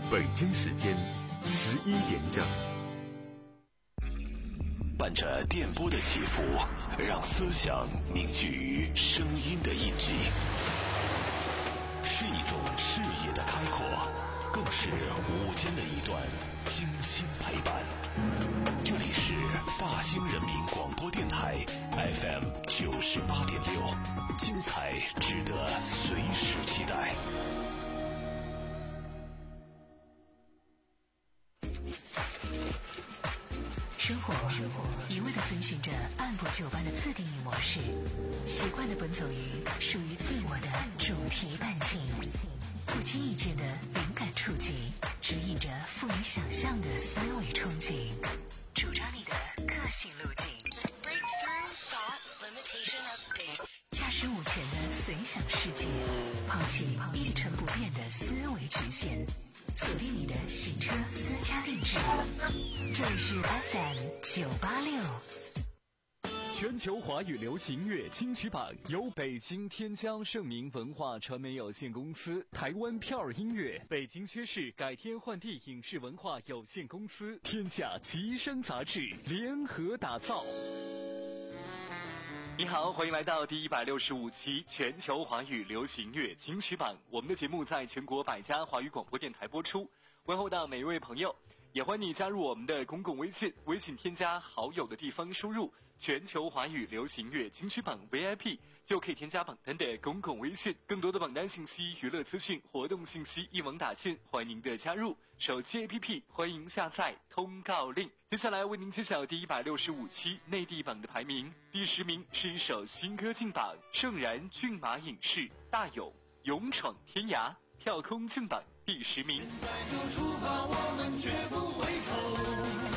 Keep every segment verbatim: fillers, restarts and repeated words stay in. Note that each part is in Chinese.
北京时间十一点整。 伴着电波的起伏，让思想凝聚于声音的印记，是一种视野的开阔，更是午间的一段精心陪伴。这里是大兴人民广播电台 F M 九十八点六，精彩值得随时期待。 生活一味地遵循着按部就班的自定义模式，习惯地奔走于属于自我的主题伴境，不经意间的灵感触及，指引着赋予想象的思维憧憬，主张你的个性路径。驾驶午前的随想世界，抛弃一成不变的思维局限，锁定你的洗车私家定制。这里是 F M 九八六。 全球华语流行乐金曲榜由北京天江盛明文化传媒有限公司、台湾票儿音乐、北京薛氏改天换地影视文化有限公司、天下奇声杂志联合打造。你好，欢迎来到第一百六十五期全球华语流行乐金曲榜。我们的节目在全国百家华语广播电台播出，问候到每一位朋友，也欢迎你加入我们的公共微信，微信添加好友的地方输入全球华语流行乐金曲榜 V I P 就可以添加榜单的公共微信，更多的榜单信息、娱乐资讯、活动信息一网打尽，欢迎您的加入。手机 A P P 欢迎下载通告令。接下来为您揭晓第一百六十五期内地榜的排名。第十名是一首新歌进榜，盛然骏马影视大勇勇闯天涯跳空进榜第十名。 现在就出发，我们绝不回头。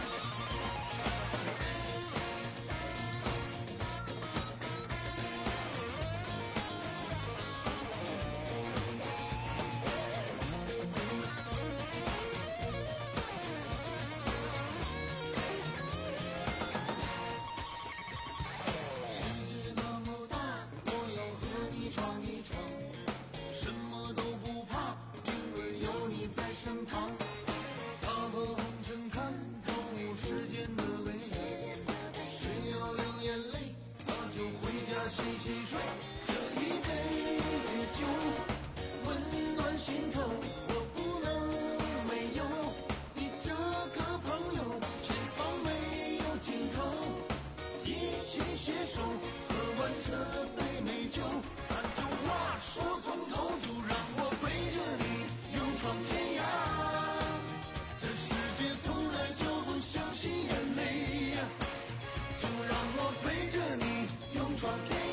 洗洗睡，这一杯酒温暖心头，我不能没有你这个朋友。前方没有尽头，一起携手喝完这杯美酒，把旧话说从头，就让我陪着你勇闯天涯。这世界从来就不相信眼泪，就让我陪着你勇闯天涯。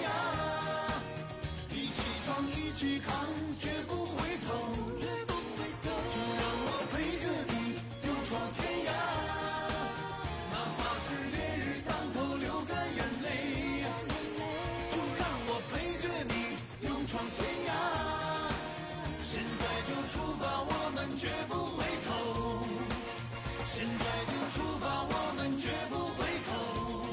一起看，绝不回头，绝不回头。就让我陪着你勇闯天涯，哪怕是烈日当头流干眼泪，就让我陪着你勇闯天涯。现在就出发，我们绝不回头。现在就出发，我们绝不回头。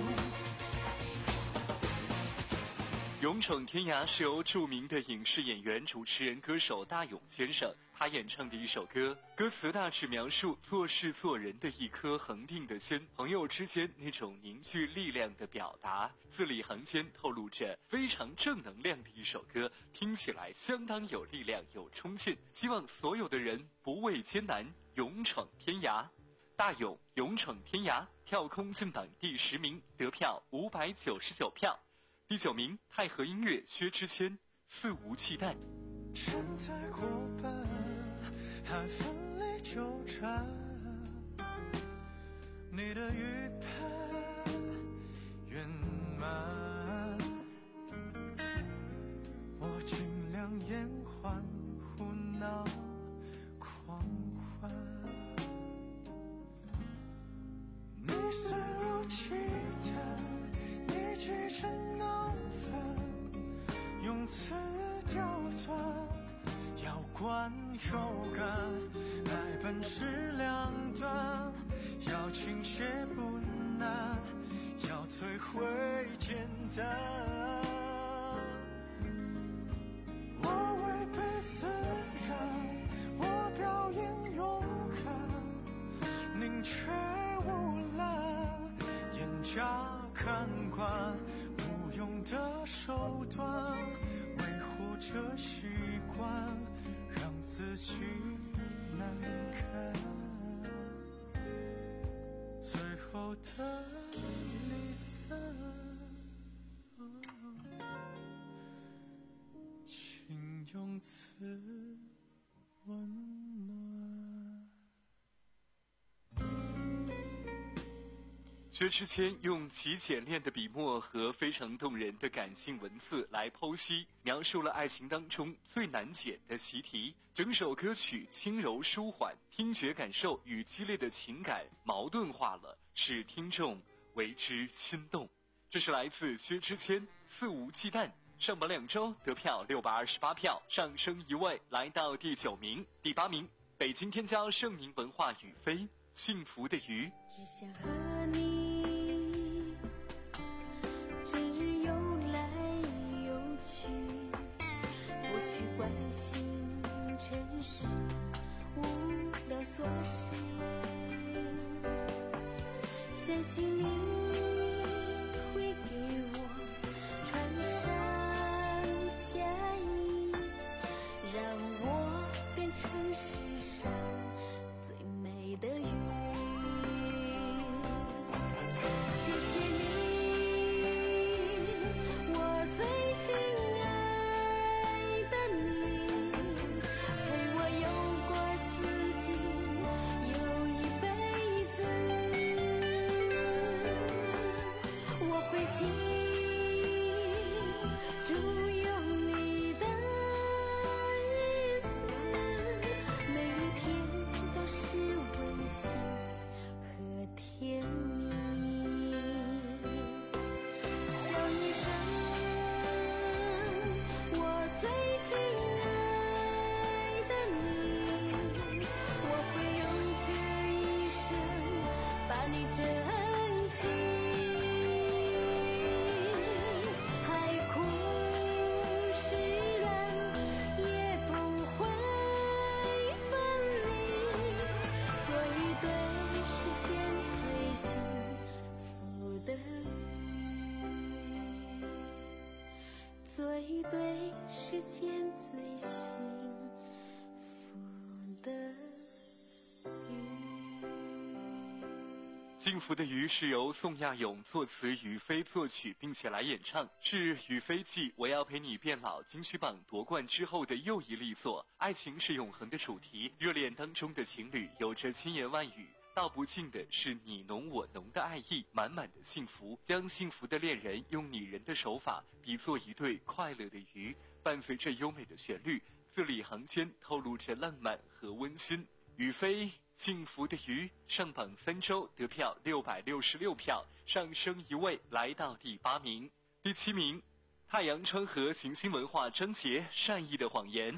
勇闯天涯是由著名的影视演员、主持人、歌手大勇先生他演唱的一首歌，歌词大致描述做事做人的一颗恒定的心，朋友之间那种凝聚力量的表达，字里行间透露着非常正能量的一首歌，听起来相当有力量、有冲劲，希望所有的人不畏艰难，勇闯天涯。大勇勇闯天涯跳空进榜第十名，得票五百九十九票。第九名，太和音乐薛之谦，肆无忌惮。 现在过半，还奋力纠缠，你的预判圆满，我尽量延缓胡闹狂欢，你肆无忌惮，你气成闹翻，用词刁钻，要灌有感，爱本是两端，要倾斜不难，要摧毁简单。我违背自然，我表演勇看惯无用的手段，维护着习惯，让自己难堪。最后的离散，请用词温暖。 薛之谦用其简练的笔墨和非常动人的感性文字来剖析，描述了爱情当中最难解的习题。整首歌曲轻柔舒缓，听觉感受与激烈的情感矛盾化了，使听众为之心动。这是来自薛之谦，肆无忌惮。上榜两周得票六百二十八票，上升一位来到第九名。第八名，北京天骄盛宁文化雨飞，幸福的鱼。 只想和你整日游来游去，不去关心尘世无聊琐事，相信你会给我穿上嫁衣，让我变成世上最美的鱼。做一对世间最幸福的鱼。 幸福的鱼是由宋亚勇作词，雨飞作曲，并且来演唱，是雨飞继我要陪你变老金曲榜夺冠之后的又一力作。爱情是永恒的主题，热恋当中的情侣有着千言万语，道不尽的是你浓我浓的爱意，满满的幸福。将幸福的恋人用拟人的手法比作一对快乐的鱼，伴随着优美的旋律，字里行间透露着浪漫和温馨。雨飞幸福的鱼上榜三周，得票六百六十六票，上升一位来到第八名。第七名，太阳川河行星文化张杰善意的谎言。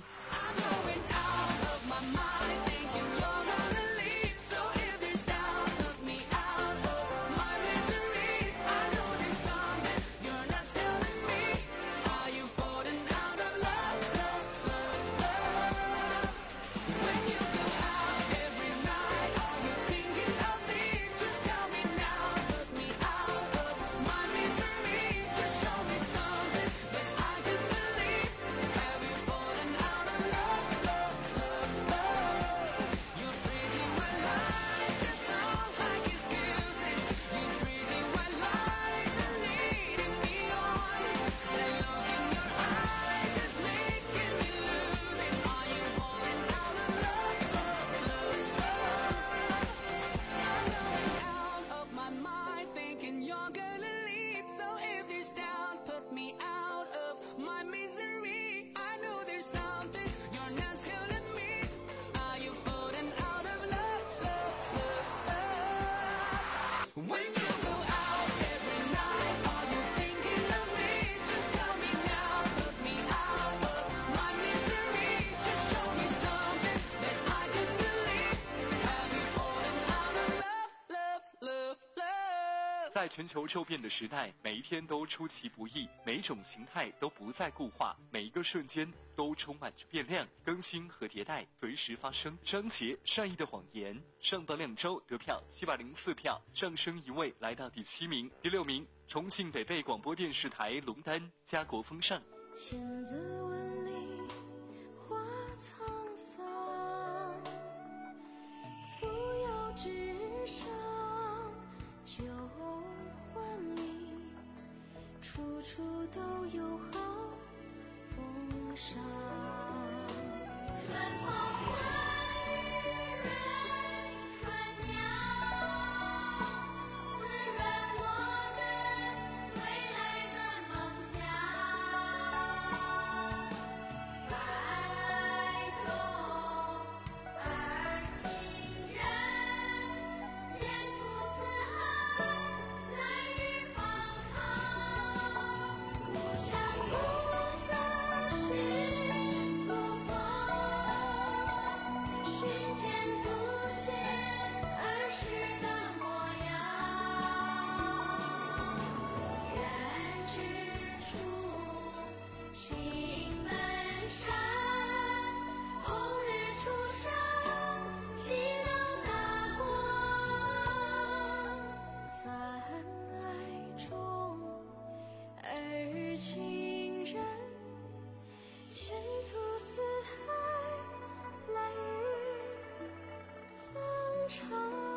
在全球骤变的时代，每一天都出其不意，每一种形态都不再固化，每一个瞬间都充满着变量、更新和迭代，随时发生。张杰善意的谎言上榜两周，得票七百零四票，上升一位来到第七名。第六名， 重庆北碚广播电视台龙丹家国风尚。 千字文里花沧桑，扶摇直上旧欢里，处处都有好风尚。春风春日润春鸟，滋润我们未来的梦想。爱中而亲人，前途似海，来日方长。故乡不散是故风，寻见祖先儿时的模样。人之初，心门山，红日初升，气朗大光。泛爱中而亲人，前途似海，来日方长。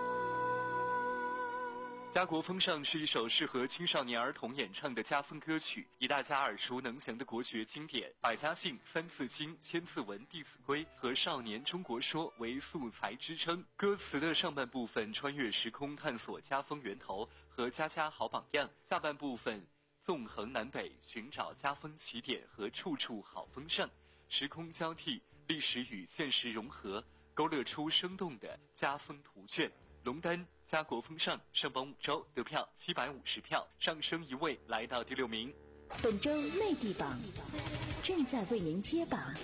家国风尚是一首适合青少年儿童演唱的家风歌曲，以大家耳熟能详的国学经典《百家姓》《三字经》《千字文》《弟子规》和《少年中国说》为素材支撑。歌词的上半部分穿越时空探索家风源头和家家好榜样，下半部分纵横南北寻找家风起点和处处好风尚，时空交替，历史与现实融合，勾勒出生动的家风图卷。龙丹家国风尚上榜五周，得票七百五十票，上升一位来到第六名。 本周内地榜正在为您揭榜。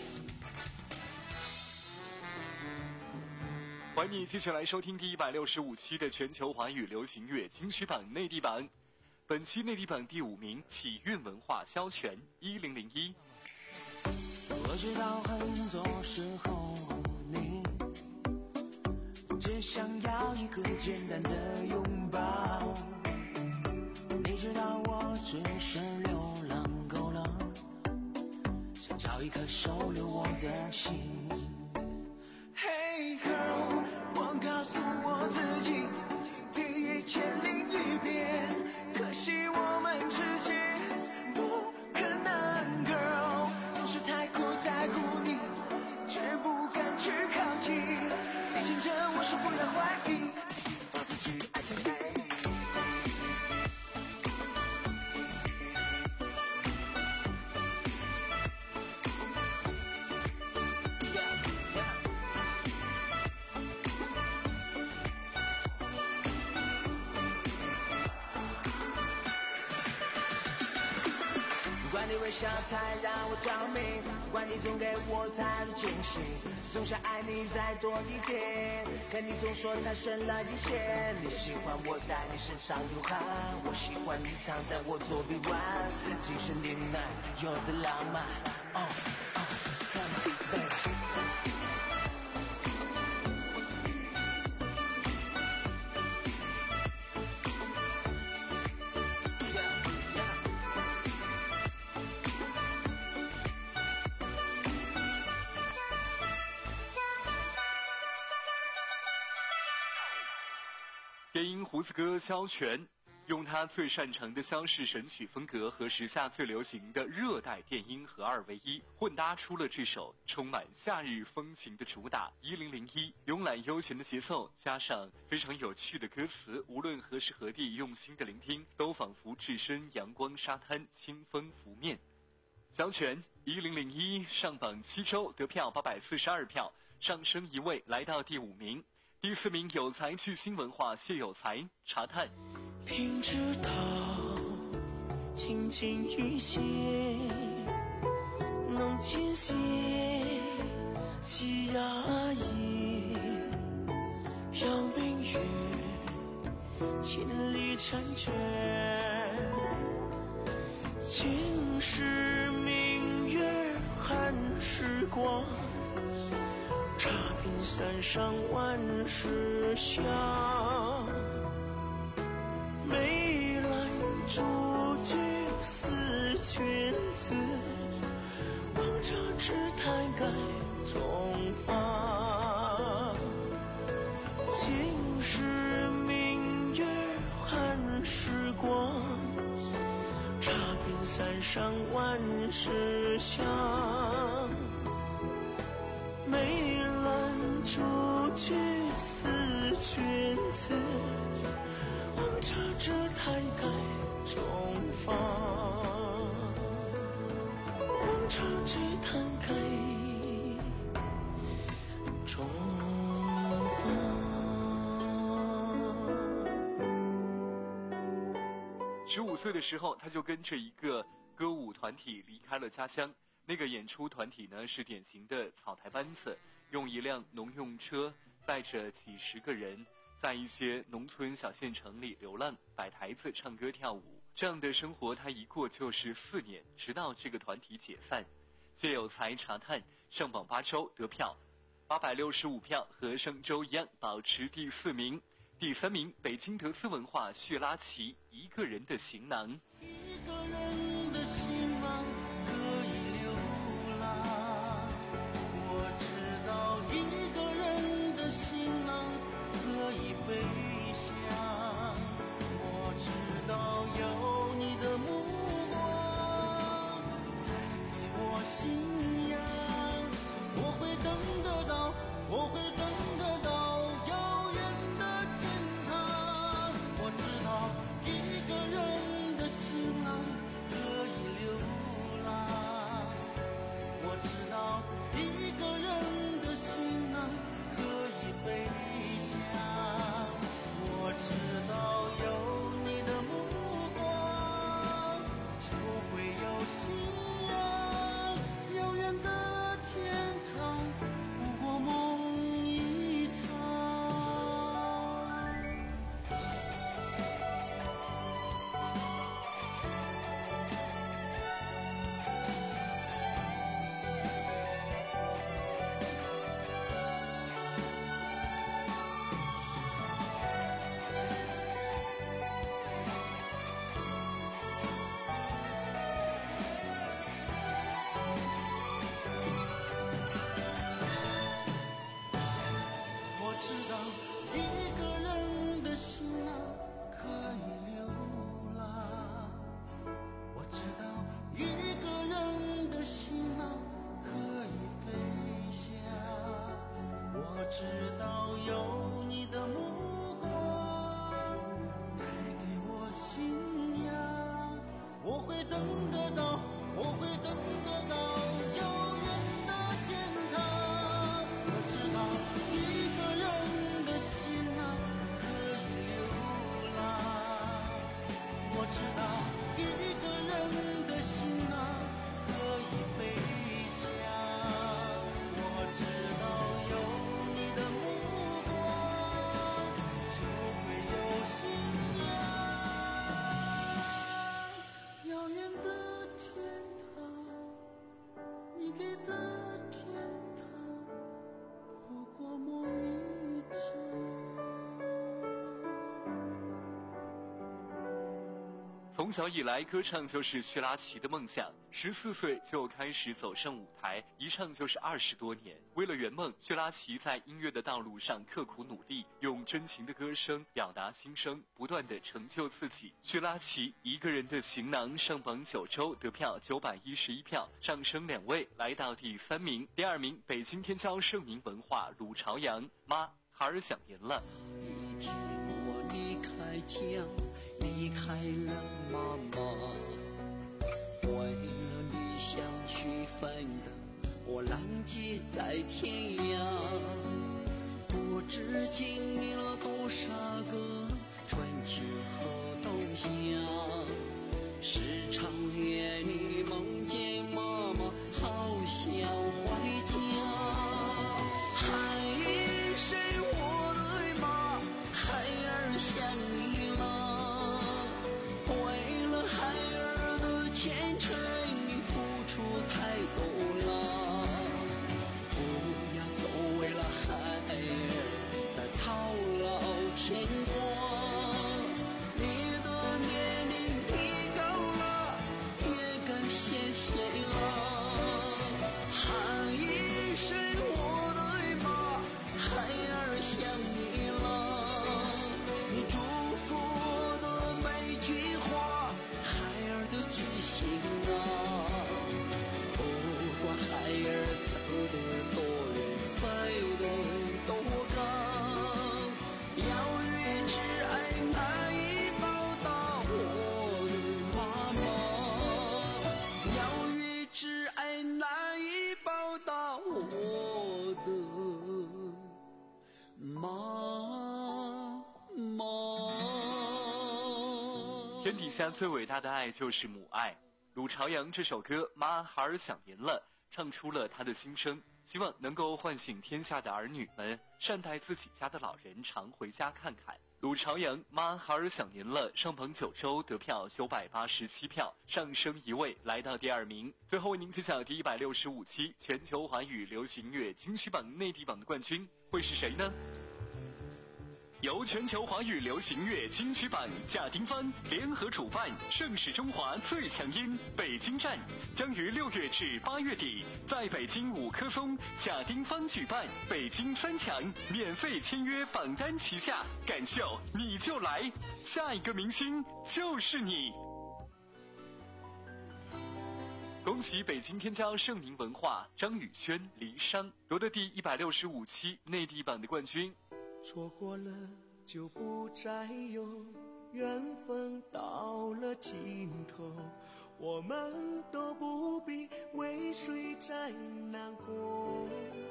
欢迎你继续来收听第一百六十五期的全球华语流行乐金曲榜内地榜。本期内地榜第五名，启韵文化萧全一零零一。 我知道很多时候你只想要一个简单的拥抱，你知道我只是流浪够了，想找一颗收留我的心。Hey girl， 我告诉我自己第一千零一遍，可惜我们之间不可能 girl， 总是太苦在乎你，却不敢去靠近，你牵着我手不要怀疑，放肆去爱才美丽。不管你微笑太让我着迷，不管你总给我太多惊喜，总想爱你再多一点，可你总说太深了一些。你喜欢我在你身上流汗，我喜欢你躺在我左臂弯，精神呢喃有的浪漫。哦哦 Come on baby。 电音胡子哥萧全用他最擅长的萧氏神曲风格和时下最流行的热带电音合二为一，混搭出了这首充满夏日风情的主打一零零一。慵懒悠闲的节奏加上非常有趣的歌词，无论何时何地用心的聆听，都仿佛置身阳光沙滩，清风拂面。萧全一零零一上榜七周，得票八百四十二票，上升一位来到第五名。第四名有才巨星文化谢有才茶炭。 明知道亲近一些能间歇气压抑，让明月千里婵娟，今时明月寒时光，茶品三上万事香，梅兰竹菊思君思，望着池台盖中发。今时明月寒时光，茶边三上万事香。梅兰竹菊思君思，望着池台盖中发。望着池台盖中发。 十五岁的时候，他就跟着一个歌舞团体离开了家乡。那个演出团体呢，是典型的草台班子，用一辆农用车载着几十个人，在一些农村小县城里流浪，摆台子唱歌跳舞。这样的生活他一过就是四年，直到这个团体解散。谢有才查探上榜八周得票八百六十五票，和上周一样保持第四名。第三名，北京德斯文化叙拉奇一个人的行囊。 一个人的行囊可以流浪，我知道一个人的行囊可以飞翔，我知道有你的目光带给我信仰，我会等得到，我会等得到遥远的天堂。我知道一个人的行囊可以流浪，我知道一个人的行囊可以飞翔，我知道有你的目光就会有信仰，遥远的天堂不过梦一场。我知道一个人的行囊可以流浪，我知道一个人的行囊可以飞翔，我知道有你的目光带给我信仰，我会等得到，我会等得到遥远的天堂。我知道一个人的行囊可以流浪，我知道一个人的行囊可以飞翔，我知道有你的目光就会有信仰，遥远的天堂，你给的天堂不过梦一场。 从小以来，歌唱就是叙拉奇的梦想。十四岁就开始走上舞台，一唱就是二十多年。为了圆梦，叙拉奇在音乐的道路上刻苦努力，用真情的歌声表达心声，不断的成就自己。叙拉奇一个人的行囊上榜九周，得票九百一十一票，上升两位，来到第三名。第二名，北京天骄盛名文化鲁朝阳妈孩儿想您了。 一天我离开家，离开了妈妈，为了理想去奋斗，我浪迹在天涯。不知经历了多少个春秋和冬夏，时常夜里梦见妈妈，好想回家。喊一声我的妈，孩儿想你了。为了孩儿的前程，你付出太多了。不要总为了孩天底下最伟大的爱就是母爱。鲁朝阳这首歌《妈，孩儿想您了》唱出了他的心声，希望能够唤醒天下的儿女们，善待自己家的老人，常回家看看。鲁朝阳《妈，孩儿想您了》上榜九周，得票九百八十七票，上升一位，来到第二名。最后为您揭晓第一百六十五期全球华语流行乐金曲榜内地榜的冠军会是谁呢？由全球华语流行乐金曲榜贾丁芳联合主办，盛世中华最强音北京站将于六月至八月底在北京五棵松贾丁芳举办北京三强，免费签约榜单旗下，感秀你就来，下一个明星就是你。恭喜北京天骄盛宁文化张宇轩、黎商夺得第一百六十五期内地榜的冠军。 错过了就不再有，缘分到了尽头，我们都不必为谁再难过。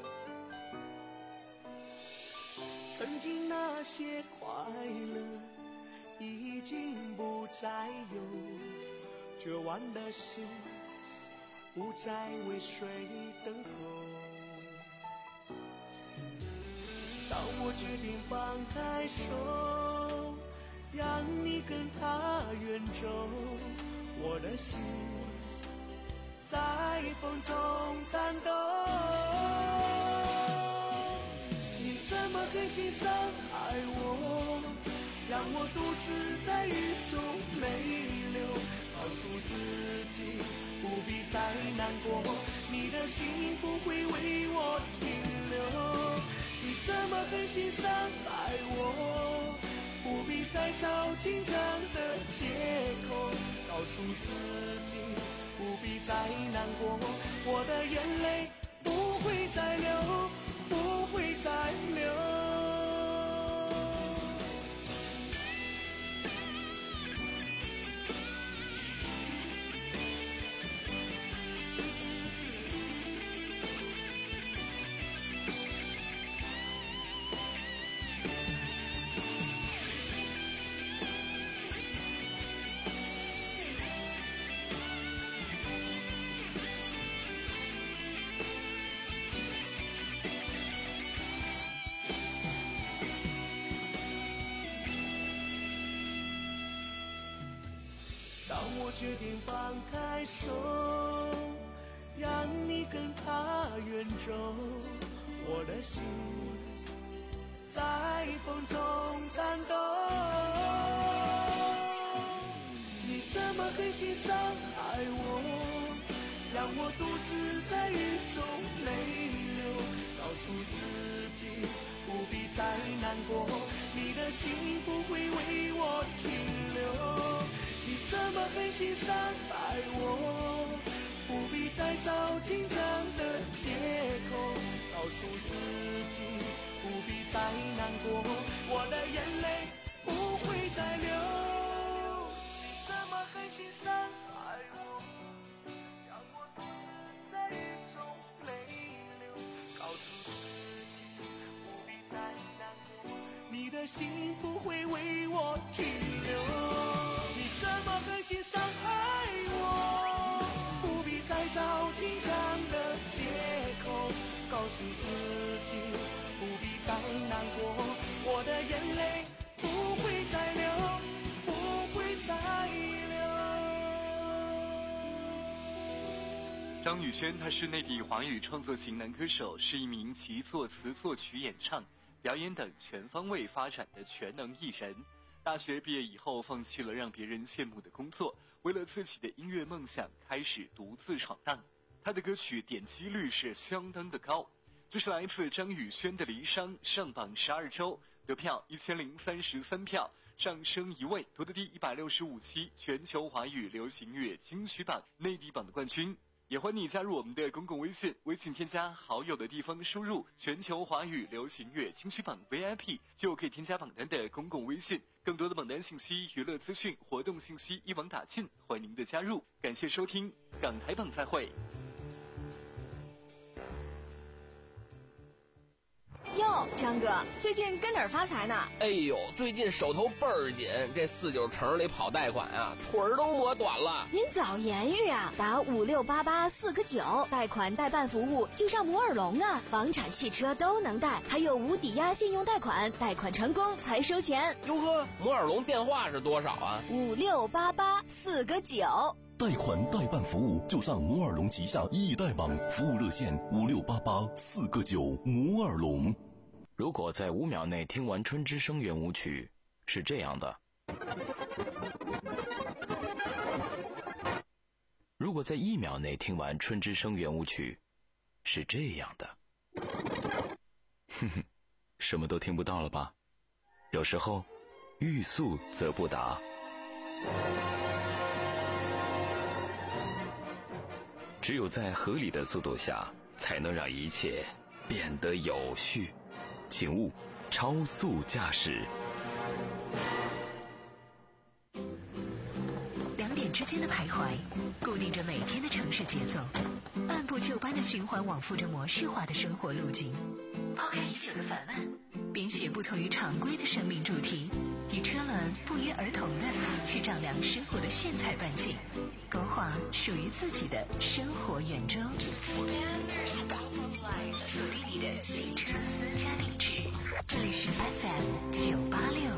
曾经那些快乐已经不再有，绝望的心不再为谁等候。当我决定放开手，让你跟他远走，我的心在风中颤抖。你怎么狠心伤害我，让我独自在雨中泪流，告诉自己不必再难过，你的心不会为我停留。你怎么狠心伤害我，不必再找紧张的借口，告诉自己不必再难过，我的眼泪不会再流，不会再流。我决定放开手，让你跟他远走，我的心在风中颤抖。你怎么狠心伤害我，让我独自在雨中泪流，告诉自己不必再难过，你的心不会为我停留。你怎么狠心伤害我，不必再找紧张的借口，告诉自己不必再难过，我的眼泪不会再流。你怎么狠心伤害我，让我独自在雨中泪流，告诉自己不必再难过，你的心不会为我停留。怎么狠心伤害我，不必再找紧张的借口，告诉自己不必再难过，我的眼泪不会再流，不会再流。张宇轩他是内地华语创作型男歌手，是一名集作词作曲演唱表演等全方位发展的全能艺人。大学毕业以后，放弃了让别人羡慕的工作，为了自己的音乐梦想，开始独自闯荡。他的歌曲点击率是相当的高。这是来自张宇轩的《离殇》，上榜十二周，得票一千零三十三票，上升一位，夺得第一百六十五期全球华语流行乐金曲榜内地榜的冠军。也欢迎你加入我们的公共微信，微信添加好友的地方输入全球华语流行乐金曲榜 V I P 就可以添加榜单的公共微信。更多的榜单信息、娱乐资讯、活动信息一网打尽，欢迎您的加入。感谢收听港台榜，再会。 哟， 哟，张哥，最近跟哪儿发财呢？ 哎呦，最近手头倍儿紧，这四九城里跑贷款啊，腿儿都磨短了。 您早言语啊，打五六八八四个九，贷款代办服务就上摩尔龙啊，房产、汽车都能贷，还有无抵押信用贷款，贷款成功才收钱。 哟呵，摩尔龙电话是多少啊？ 五六八八四个九。 贷款代办服务就上摩尔龙旗下易贷网，服务热线五六八八四个九。摩尔龙。 如果在五秒内听完春之声圆舞曲，是这样的；如果在一秒内听完春之声圆舞曲，是这样的。哼哼，什么都听不到了吧？有时候，欲速则不达。只有在合理的速度下，才能让一切变得有序。请勿超速驾驶。 两点之间的徘徊，固定着每天的城市节奏，按部就班的循环往复着模式化的生活路径。抛开已久的烦闷，编写不同于常规的生命主题，与车轮不约而同的去丈量生活的炫彩半径，勾画属于自己的生活圆周。锁定你的新车私家定制，这里是 F M 九八六。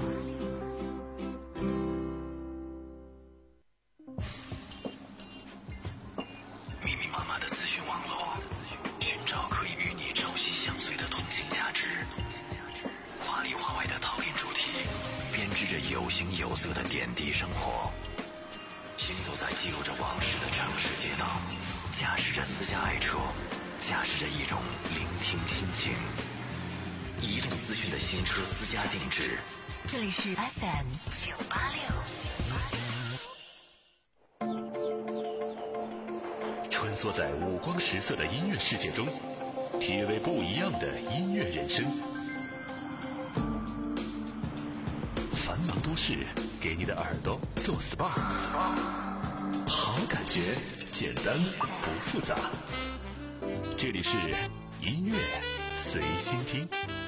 密密麻麻的资讯网络，寻找可以与你朝夕相随的同性价值。华里华外的讨厌主题，编织着有形有色的点滴生活。行走在记录着往事的城市街道，驾驶着私家爱车，驾驶着一种聆听心情。移动资讯的新车私家定制， 这里是 F M 九八六。 穿梭在五光十色的音乐世界中，体味不一样的音乐人生。繁忙都市，给你的耳朵做 S P A， 好感觉，简单不复杂。这里是音乐随心听。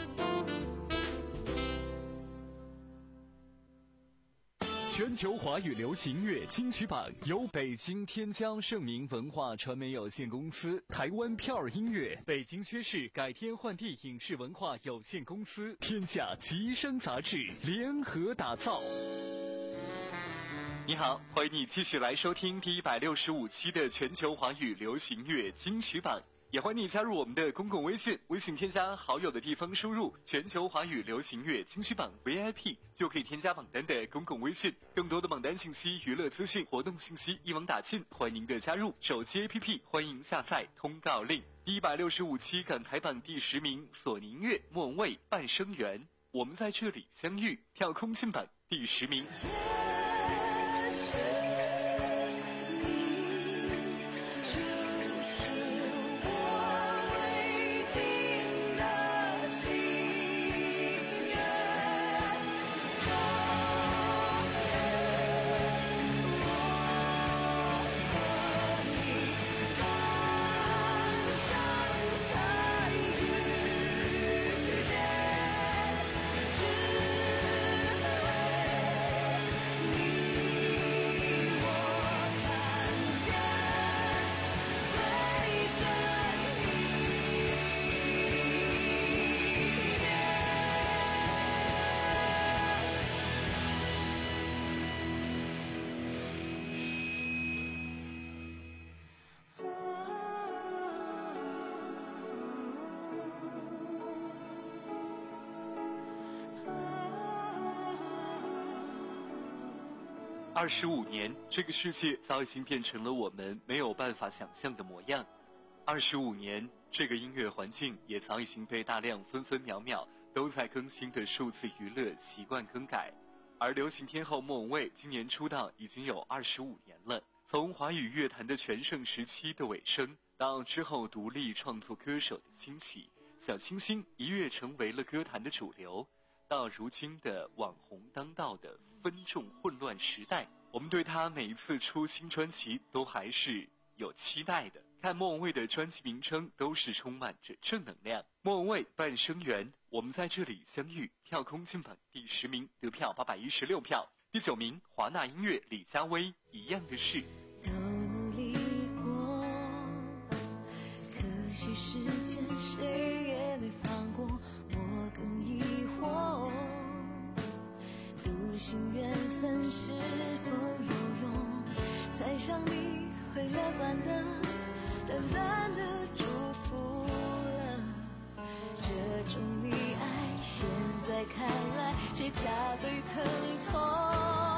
全球华语流行乐金曲榜由北京天江盛明文化传媒有限公司、台湾票儿音乐、北京薛氏改天换地影视文化有限公司、天下奇声杂志联合打造。你好，欢迎你继续来收听第一百六十五期的全球华语流行乐金曲榜。也欢迎你加入我们的公共微信，微信添加好友的地方输入全球华语流行乐金曲榜 V I P 就可以添加榜单的公共微信，更多的榜单信息、娱乐资讯、活动信息一网打尽，欢迎您的加入。手机 A P P 欢迎下载通告令。第一百六十五期港台榜第十名，索尼音乐莫文蔚半生缘，我们在这里相遇，跳空进榜第十名。二十五年，这个世界早已经变成了我们没有办法想象的模样。二十五年，这个音乐环境也早已经被大量分分秒秒都在更新的数字娱乐习惯更改。而流行天后莫文蔚今年出道已经有二十五年了，从华语乐坛的全盛时期的尾声，到之后独立创作歌手的兴起，小清新一跃成为了歌坛的主流，到如今的网红当道的分众混乱时代，我们对他每一次出新专辑都还是有期待的。 看莫文蔚的专辑名称都是充满着正能量。莫文蔚《半生缘》，我们在这里相遇，跳空进榜第十名，得票八百一十六票。第九名，华纳音乐李佳薇《一样的事》。 都努力过，可惜时间谁也没放过，我更疑惑，笃信缘分是否有用，才让你会乐观的淡淡的祝福了，这种溺爱现在看来却加倍疼痛。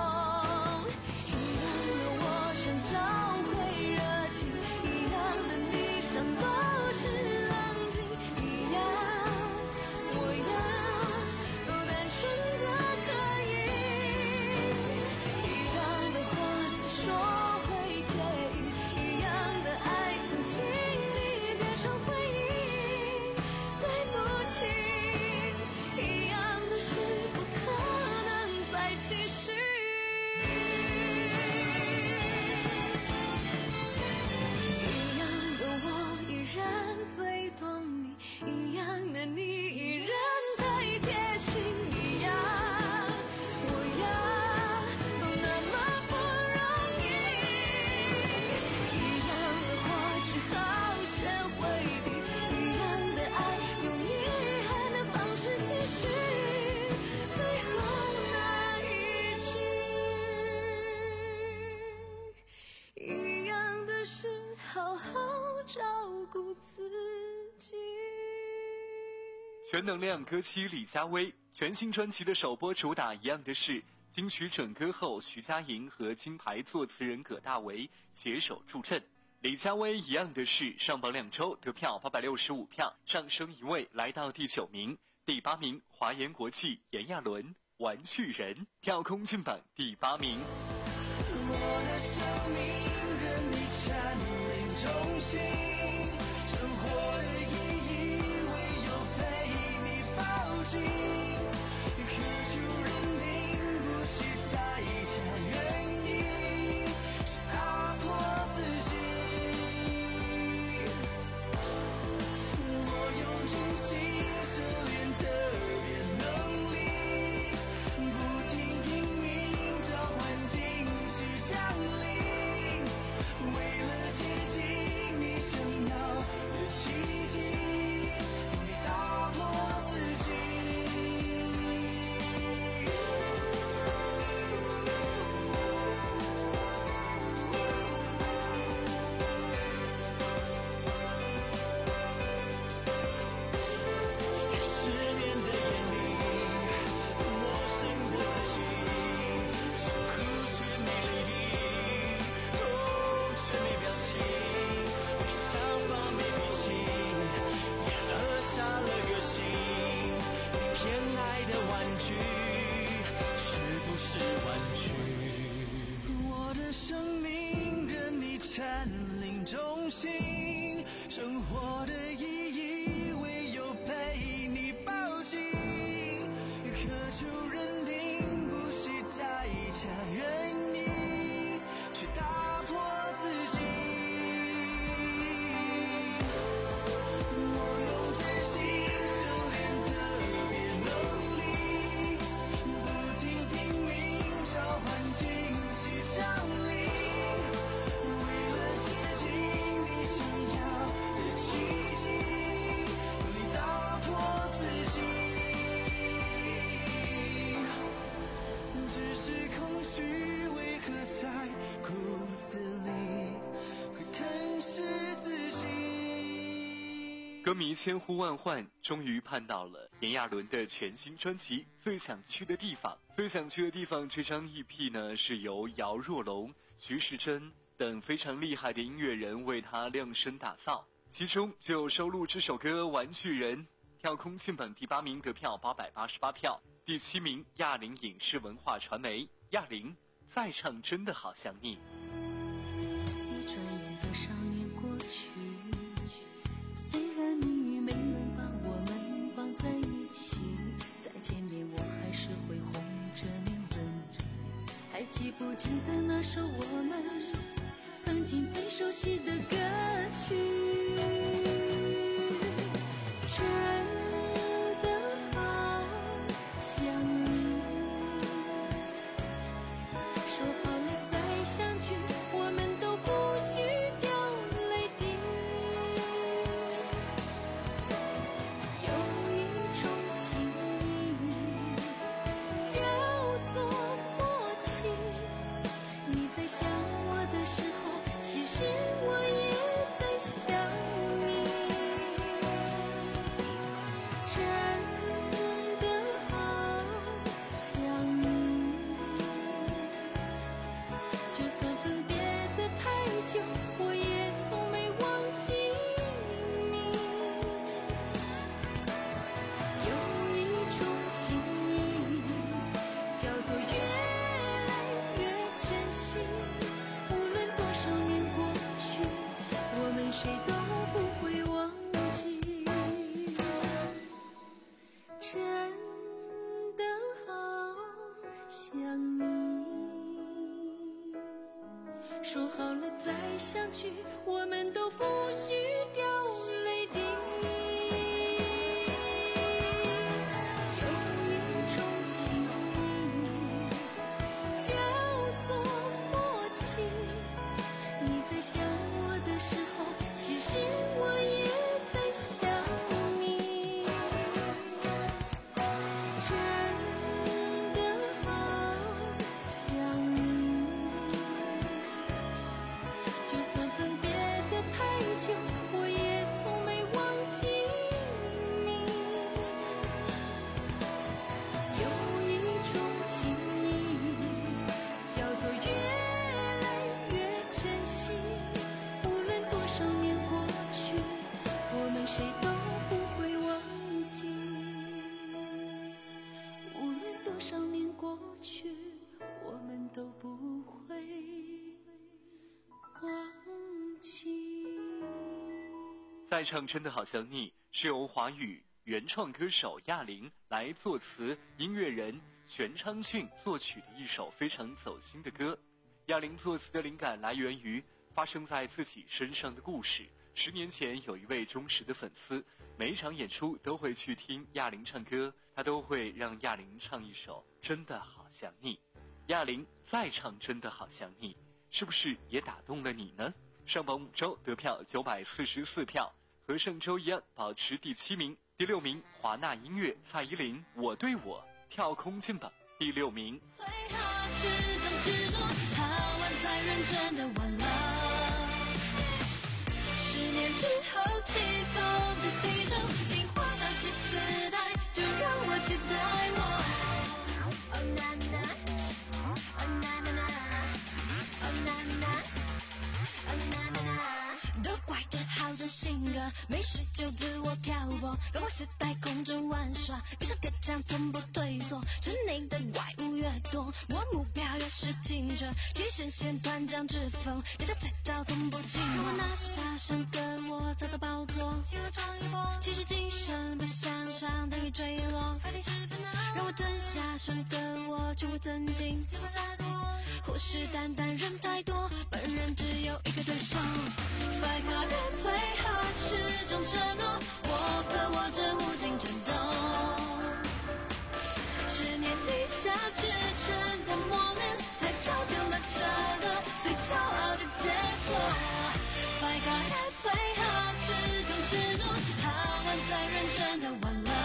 全能量歌姬李佳薇全新专辑的首播主打《一样的事》，金曲准歌后徐佳莹和金牌作词人葛大为携手助阵。李佳薇《一样的事》上榜两周，得票八百六十五票，上升一位来到第九名。第八名，华研国际炎亚纶《玩具人》跳空进榜第八名。 我的生命任你占领中心，生活的意义唯有被你抱紧，渴求认定不需代价，愿意是打破自己。我用真心修炼特别能力，不停拼命召唤惊喜降临，为了接近你想要的奇迹，用力打破自己。失眠的夜里，我幸福自己，辛苦却没泪滴，痛却没表情，没想法没脾气，也扼杀了个性。你偏爱的玩具，是不是玩具？我的生命任你占领中心，生活的意义唯有被你抱紧，渴求认定不惜代价，愿意去打破自己。我用真心修炼特别能力，不停拼命召唤惊喜降临，为了接近你想要的奇迹，用力打破自己。只是空虚为何在骨子里会啃食自己。 歌迷千呼万唤，终于盼到了炎亚纶的全新专辑《最想去的地方》。最想去的地方这张 E P 呢，是由姚若龙、徐世珍等非常厉害的音乐人为他量身打造，其中就收录这首歌《玩具人》，跳空进榜第八名，得票八百八十八票。第七名，亚铃影视文化传媒，亚铃再唱真的好想你。 一转眼多少年过去，虽然命运没能把我们绑在一起，再见面我还是会红着脸问你，还记不记得那时候我们曾经最熟悉的歌曲。真的好想你，说好了再相聚，我们都不许掉泪滴。有一种情谊叫做默契，你在想我的时候，其实我也在想你。真的好想你，就算分别的太久，我也从没忘记你。有一种情谊叫做越来越珍惜，无论多少年过去，我们谁都不会忘记。真的好想你，说好了再相聚，我们都不许掉泪滴。有一种情谊叫做默契，你在想我的时候，其实我也在想你。真的好想你，就算分别的太久，我也从没忘记你。有一种情谊叫做越来越珍惜，无论多少年过去，我们谁都不会忘记。无论多少年过去，我们都不会忘记。 再唱真的好想你是由华语原创歌手亚玲来作词，音乐人全昌俊作曲的一首非常走心的歌。亚玲作词的灵感来源于发生在自己身上的故事。十年前有一位忠实的粉丝，每一场演出都会去听亚玲唱歌，他都会让亚玲唱一首真的好想你。亚玲再唱真的好想你，是不是也打动了你呢？上榜五周得票九百四十四票，和上周一样保持第七名。第六名华纳音乐蔡依林我对我跳空进榜第六名。 最好是种执着，好玩才认真的玩了。十年之后起风就提升，进化到几次代，就让我期待我。Oh na na, oh na na na, oh na na, oh na na na。都怪这好胜性格，没事就自我挑拨，赶快自带空中玩耍，遇上个奖从不退缩，城内的怪物越多，我目标越是清澈，提神线团将之风，你的这招从不寂寞。我拿下上个我走到宝座，机会闯一波，其实今生不向上等于坠落，发力十分难，让我吞下上个我，全部吞进机会闪躲，虎视眈眈人太多，本人只有一个对手。Fight hard and play hard 是种承诺，我和我这无尽争斗，十年底下支撑的磨练，才造就了这个最骄傲的杰作。Fight hard and play hard 是种执着，好玩再认真的玩了，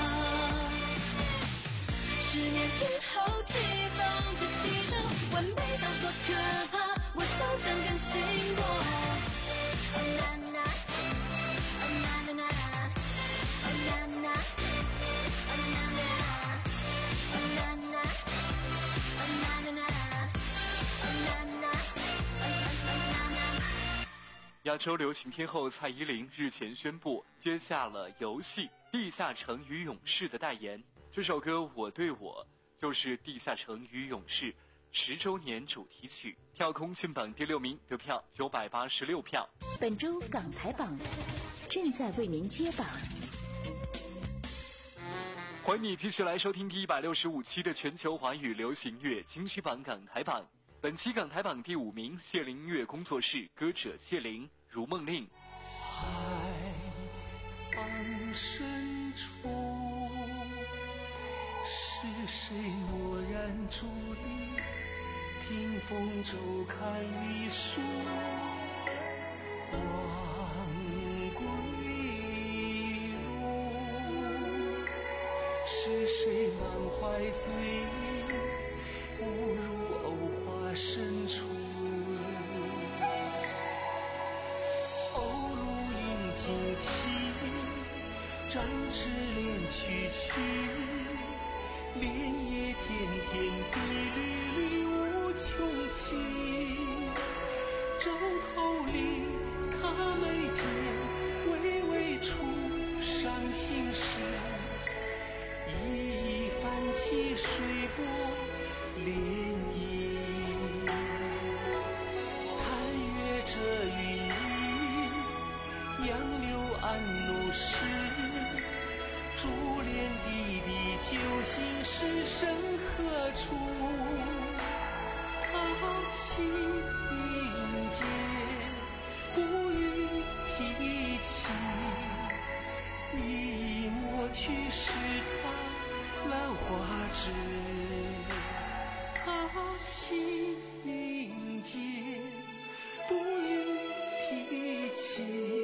十年之后起风就提升，完美到多可怕，我都想更新过。Oh na na, oh na na na, oh na na, oh na na, oh na na, oh na na na, oh na na, oh na na。 亚洲流行天后蔡依林日前宣布接下了游戏《地下城与勇士》的代言。这首歌《我对我》就是《地下城与勇士》十周年主题曲，跳空进榜第六名，得票九百八十六票。 本周港台榜正在为您揭榜。 欢迎你继续来收听第一百六十五期的全球华语流行乐金曲榜港台榜。 本期港台榜第五名，谢灵音乐工作室，歌者谢灵，《如梦令》。 海岸深处，是谁蓦然伫立？听风骤看一树，望归路。是谁满怀醉意，误入藕花深处？鸥鹭引惊啼，展翅连曲曲。莲叶天天地缕缕无穷情。洲头里卡眉间，微微出伤心事。一一泛起水波涟漪。残月遮云雨，杨柳暗怒时。珠帘滴滴，究竟是身何处？他心应接，不予提起。你抹去是他兰花枝，他心应接，不予提起。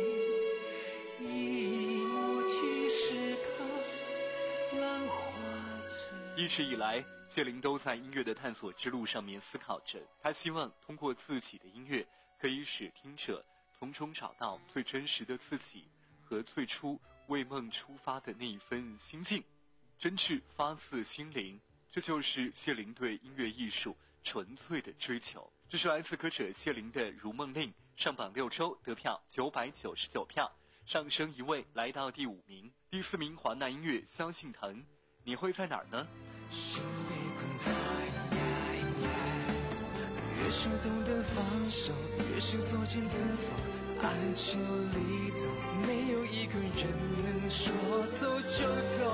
一直以来，谢灵都在音乐的探索之路上面思考着，他希望通过自己的音乐，可以使听者从中找到最真实的自己和最初为梦出发的那一份心境，真挚发自心灵，这就是谢灵对音乐艺术纯粹的追求。这是来自歌者谢灵的《如梦令》，上榜六周，得票九百九十九票，上升一位来到第五名。第四名华纳音乐《萧敬腾》，你会在哪儿呢？ 心被困在，越是懂得放手，越是作茧自缚，爱就离走，没有一个人能说走就走，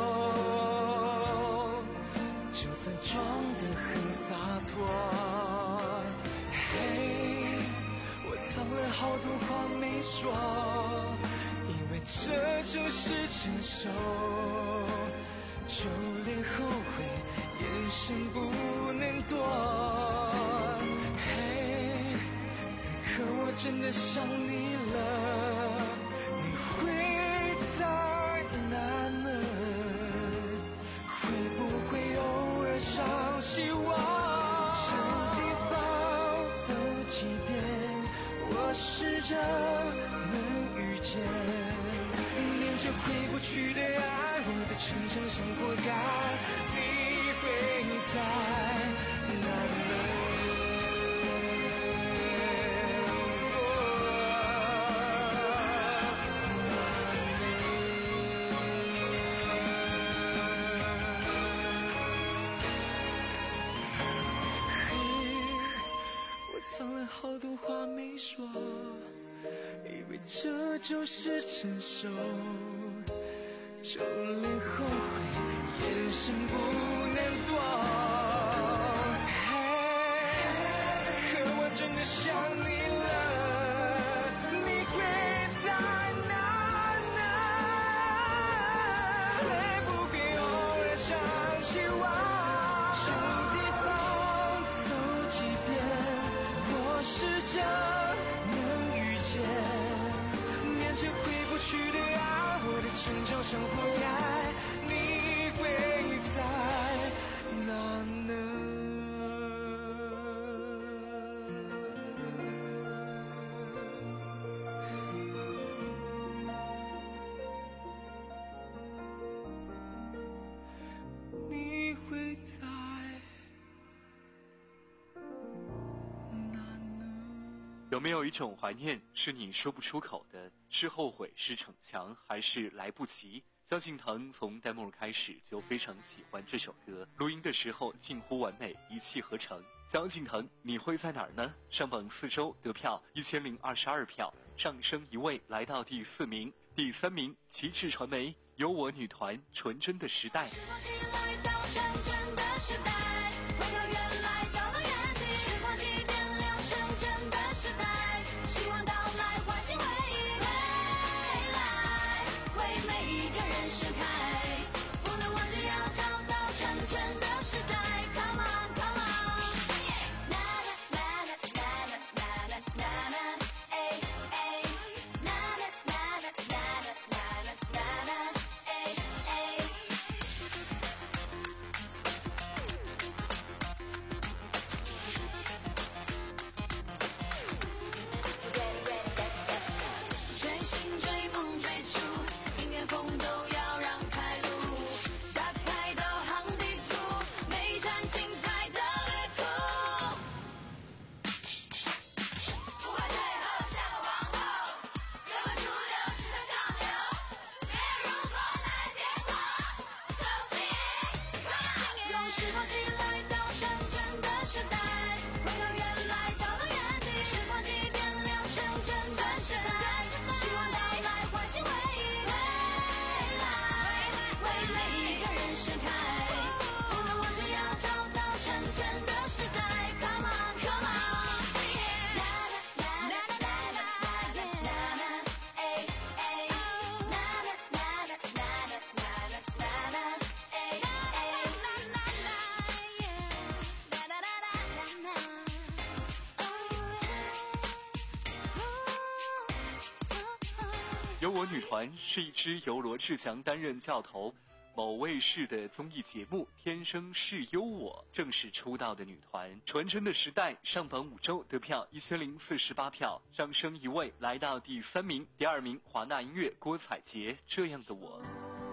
就算装得很洒脱。嘿，我藏了好多话没说，因为这就是成熟，就连后悔眼神不能躲。嘿，此刻我真的想你了，你会在哪呢？会不会偶尔想起我？这地方走几遍，我试着能遇见，连着回不去的爱，我的城墙上活该，你会在哪呢？好多话没说，以为这就是成熟，就连后悔眼神不能躲。嘿，此刻我真的想你了，你会在哪呢？会不会偶尔想起我？这地方走几遍，试着能遇见，面前回不去的爱，我的城墙上活该，你会在哪呢？你会在有没有一种怀念是你说不出口的？是后悔，是逞强，还是来不及？萧敬腾从 demo 开始就非常喜欢这首歌，录音的时候近乎完美，一气呵成。萧敬腾，你会在哪儿呢？上榜四周，得票一千零二十二票，上升一位，来到第四名。第三名，旗帜传媒，有我女团，纯真的时代。 时光机来到纯真的时代，回到原来，找到原地。时光机。 时光机来到纯真的时代，回到原来，找到原地。时光机点亮纯真的时代，希望到来，唤醒未来，为每一个人盛开。不能忘记要找到纯真的时代 ，Come on Come on。 有我女团是一支由罗志祥担任教头，某卫视的综艺节目《天生是优我》正式出道的女团。纯真的时代上榜五周得票一千零四十八票，上升一位来到第三名。第二名华纳音乐郭采洁《这样的我》。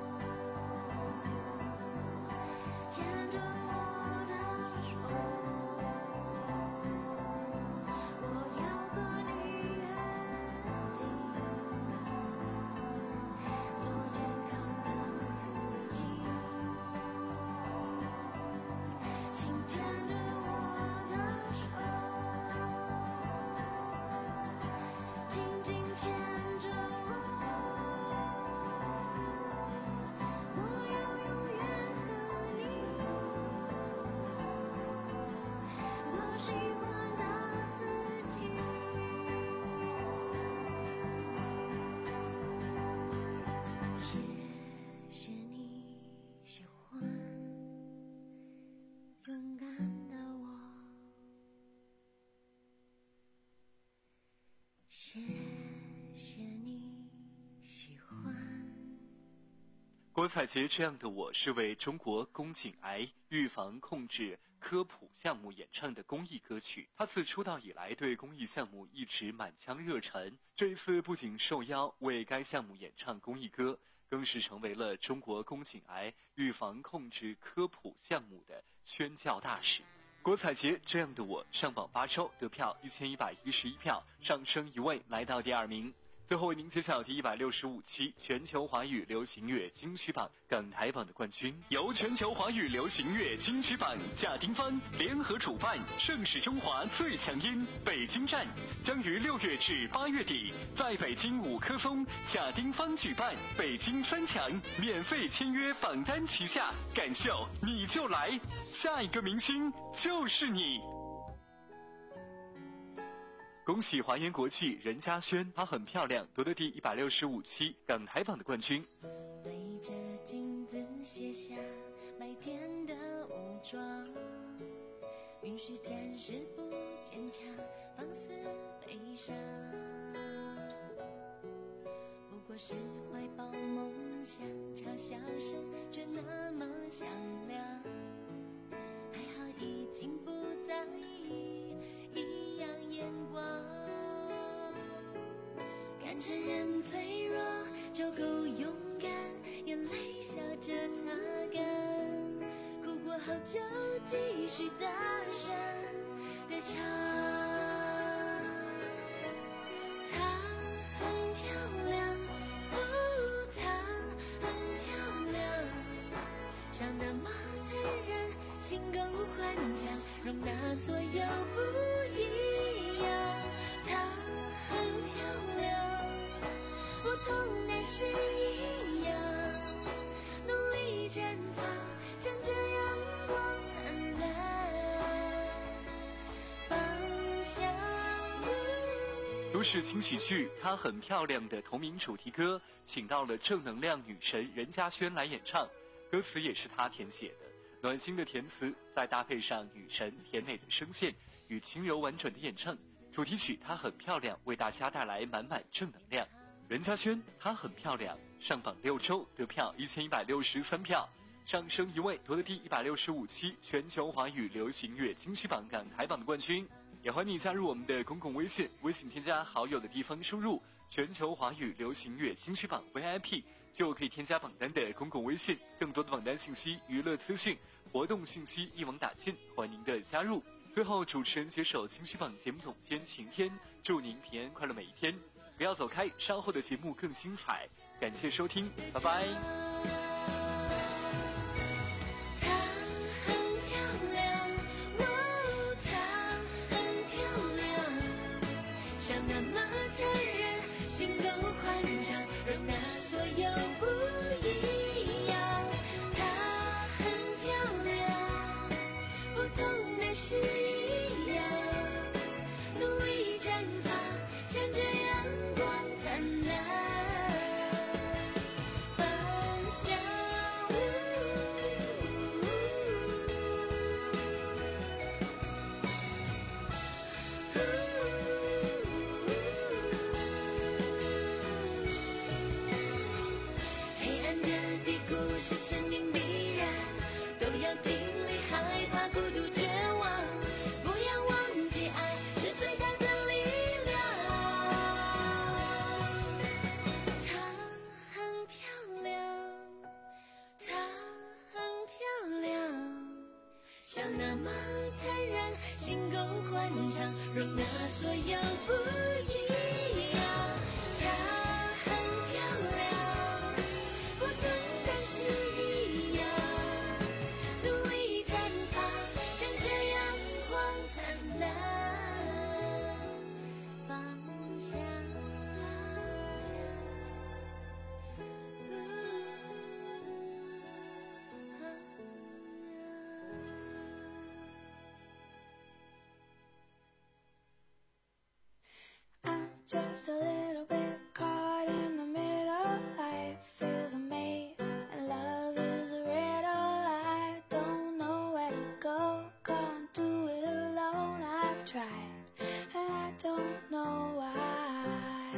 郭采洁这样的我是为中国宫颈癌预防控制科普项目演唱的公益歌曲。她自出道以来对公益项目一直满腔热忱，这一次不仅受邀为该项目演唱公益歌，更是成为了中国宫颈癌预防控制科普项目的宣教大使。郭采洁这样的我上榜八周得票一千一百一十一票，上升一位来到第二名。最后为您揭晓第一百六十五期全球华语流行乐金曲榜港台榜的冠军，由全球华语流行乐金曲榜贾丁芳联合主办，盛世中华最强音北京站将于六月至八月底在北京五棵松贾丁芳举办北京三强免费签约榜单旗下，感秀你就来，下一个明星就是你。恭喜华研国际任嘉萱，她很漂亮，夺得第一百六十五期港台榜的冠军。 对着镜子卸下白天的武装，允许暂时不坚强，放肆悲伤。不过是怀抱梦想，嘲笑声却那么响亮。还好已经不在意异样眼光，看成人脆弱就够勇敢，眼泪笑着擦干，哭过后就继续大声地唱。她很漂亮，哦，她很漂亮，长得模特人，心够宽敞，容纳所有不一样。她很漂亮，我同那时一样，努力绽放，向着阳光灿烂方向。 都市轻喜剧《她很漂亮》的同名主题歌，请到了正能量女神任嘉萱来演唱，歌词也是她填写的。暖心的填词，再搭配上女神甜美的声线与轻柔婉转的演唱，主题曲《她很漂亮》为大家带来满满正能量。任嘉萱《她很漂亮》上榜六周得票一千一百六十三票，上升一位夺得第一百六十五期全球华语流行乐金曲榜港台榜的冠军。也欢迎你加入我们的公共微信，微信添加好友的地方输入全球华语流行乐金曲榜 V I P 就可以添加榜单的公共微信，更多的榜单信息、娱乐资讯、活动信息一网打尽，欢迎您的加入。最后，主持人携手金曲榜节目总监晴天，祝您平安快乐每一天。不要走开，稍后的节目更精彩。感谢收听，拜拜。 她很笑那么坦然，心够欢畅，容纳所有不一样。她很漂亮，不同的是一样，努力绽放，向着阳光灿烂方向。 Just a little bit caught in the middle. Life is a maze and love is a riddle. I don't know where to go, can't do it alone. I've tried and I don't know why.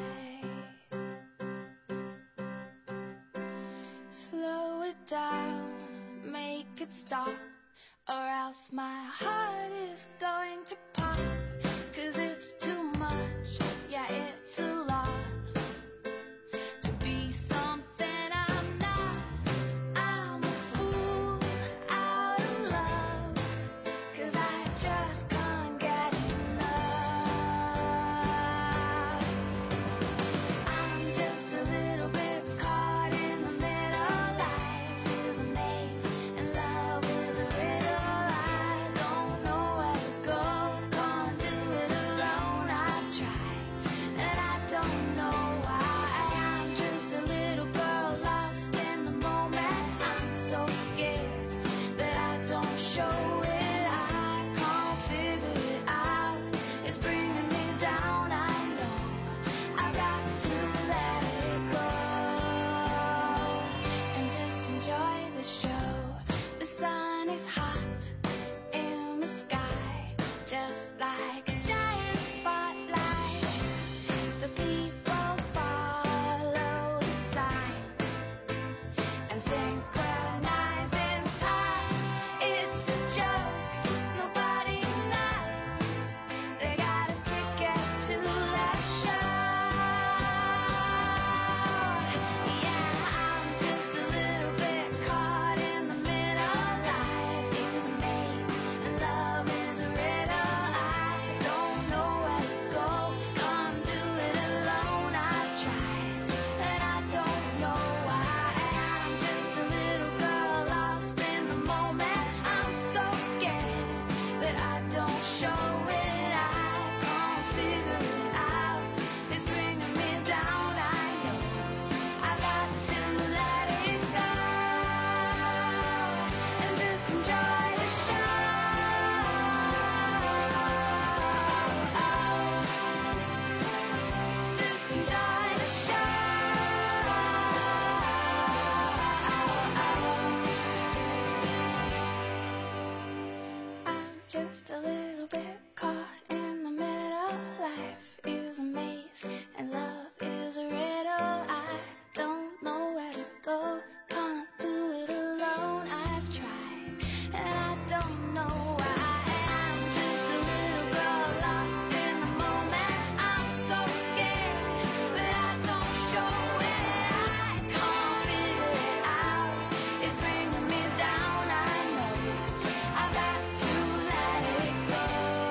Slow it down, make it stop, or else my heart is going to pop. 'Cause it's too much, yeah, it's a lot to be something I'm not. I'm a fool out of love, 'cause I just can't get enough. I'm just a little bit caught in the middle. Life is a maze and love is a riddle. I don't know where to go, can't do it alone. I've tried and I don't know why. I'm just a little girl lost in the moment. I'm so scared that I don't show it. I can't figure it out, it's bringing me down. I know I've got to let it go and just enjoy the show. The sun is hot in the sky, just like a giant spotlight. The people follow the sign and synchronize in time. It's a joke, nobody knows they got a ticket to that show. Yeah, I'm just a little bit caught in the middle. Life is a maze and love is a riddle. I don't know where to go, can't do it alone. I've tried and I don't know why. I'm just a little girl lost in the moment. I'm so scared that I don't show it. I can't figure it out, it's bringing me down. I know I've got to let it go and just enjoy the show. Just enjoy the show. I'm just a little bit caught in the middle. Life is a maze and love is a riddle. I don't know where to go, can't do it alone. I've tried and I don't know why. I'm just a little girl lost in the moment. I'm so scared that I don't show it. I can't figure it out, it's bringing me down. I know I've got to let it go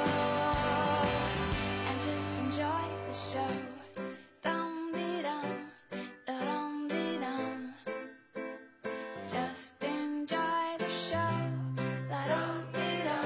and just enjoy the show. Dum-dee-dum, da-dum-dee-dum. Just enjoy the show. Da-dum-dee-dum.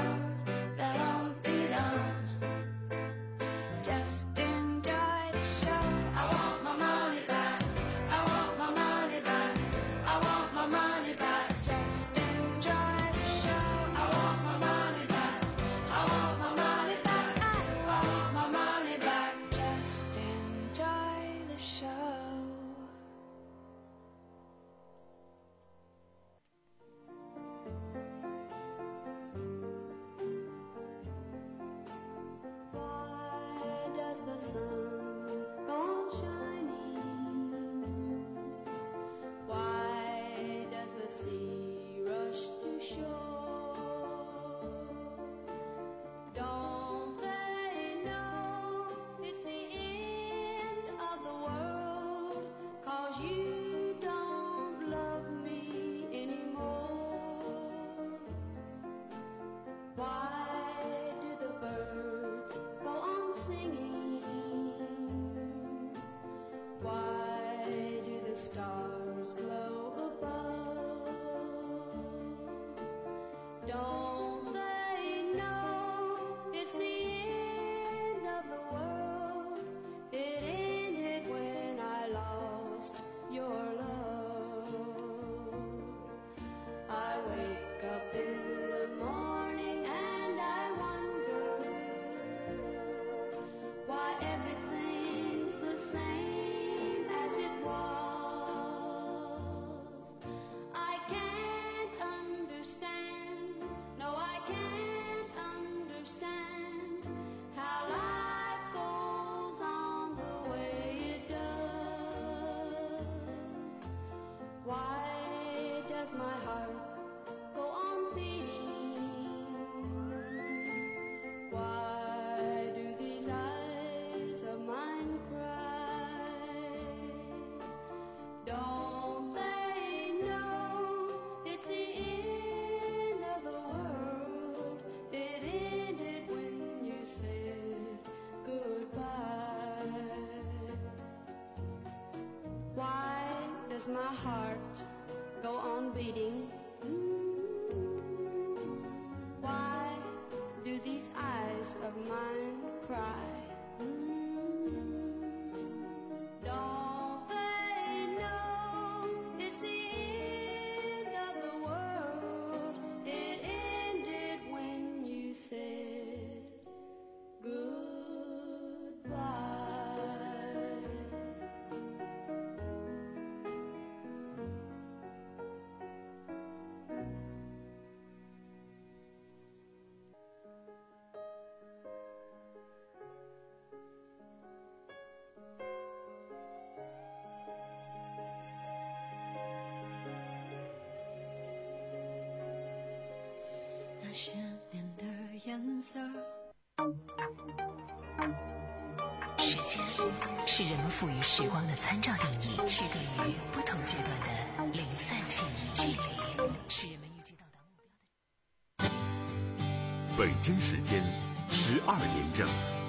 my heart go on beating? Why do these eyes of mine cry? Don't they know it's the end of the world? It ended when you said goodbye. Why does my heart go on beating? Why do these eyes of mine cry? Don't they know it's the end of the world? It ended when you said goodbye. 那些年的颜色。时间是人们赋予时光的参照定义，区隔于不同阶段的零散记忆距离，是人们预计到达目标的。 北京时间十二点整。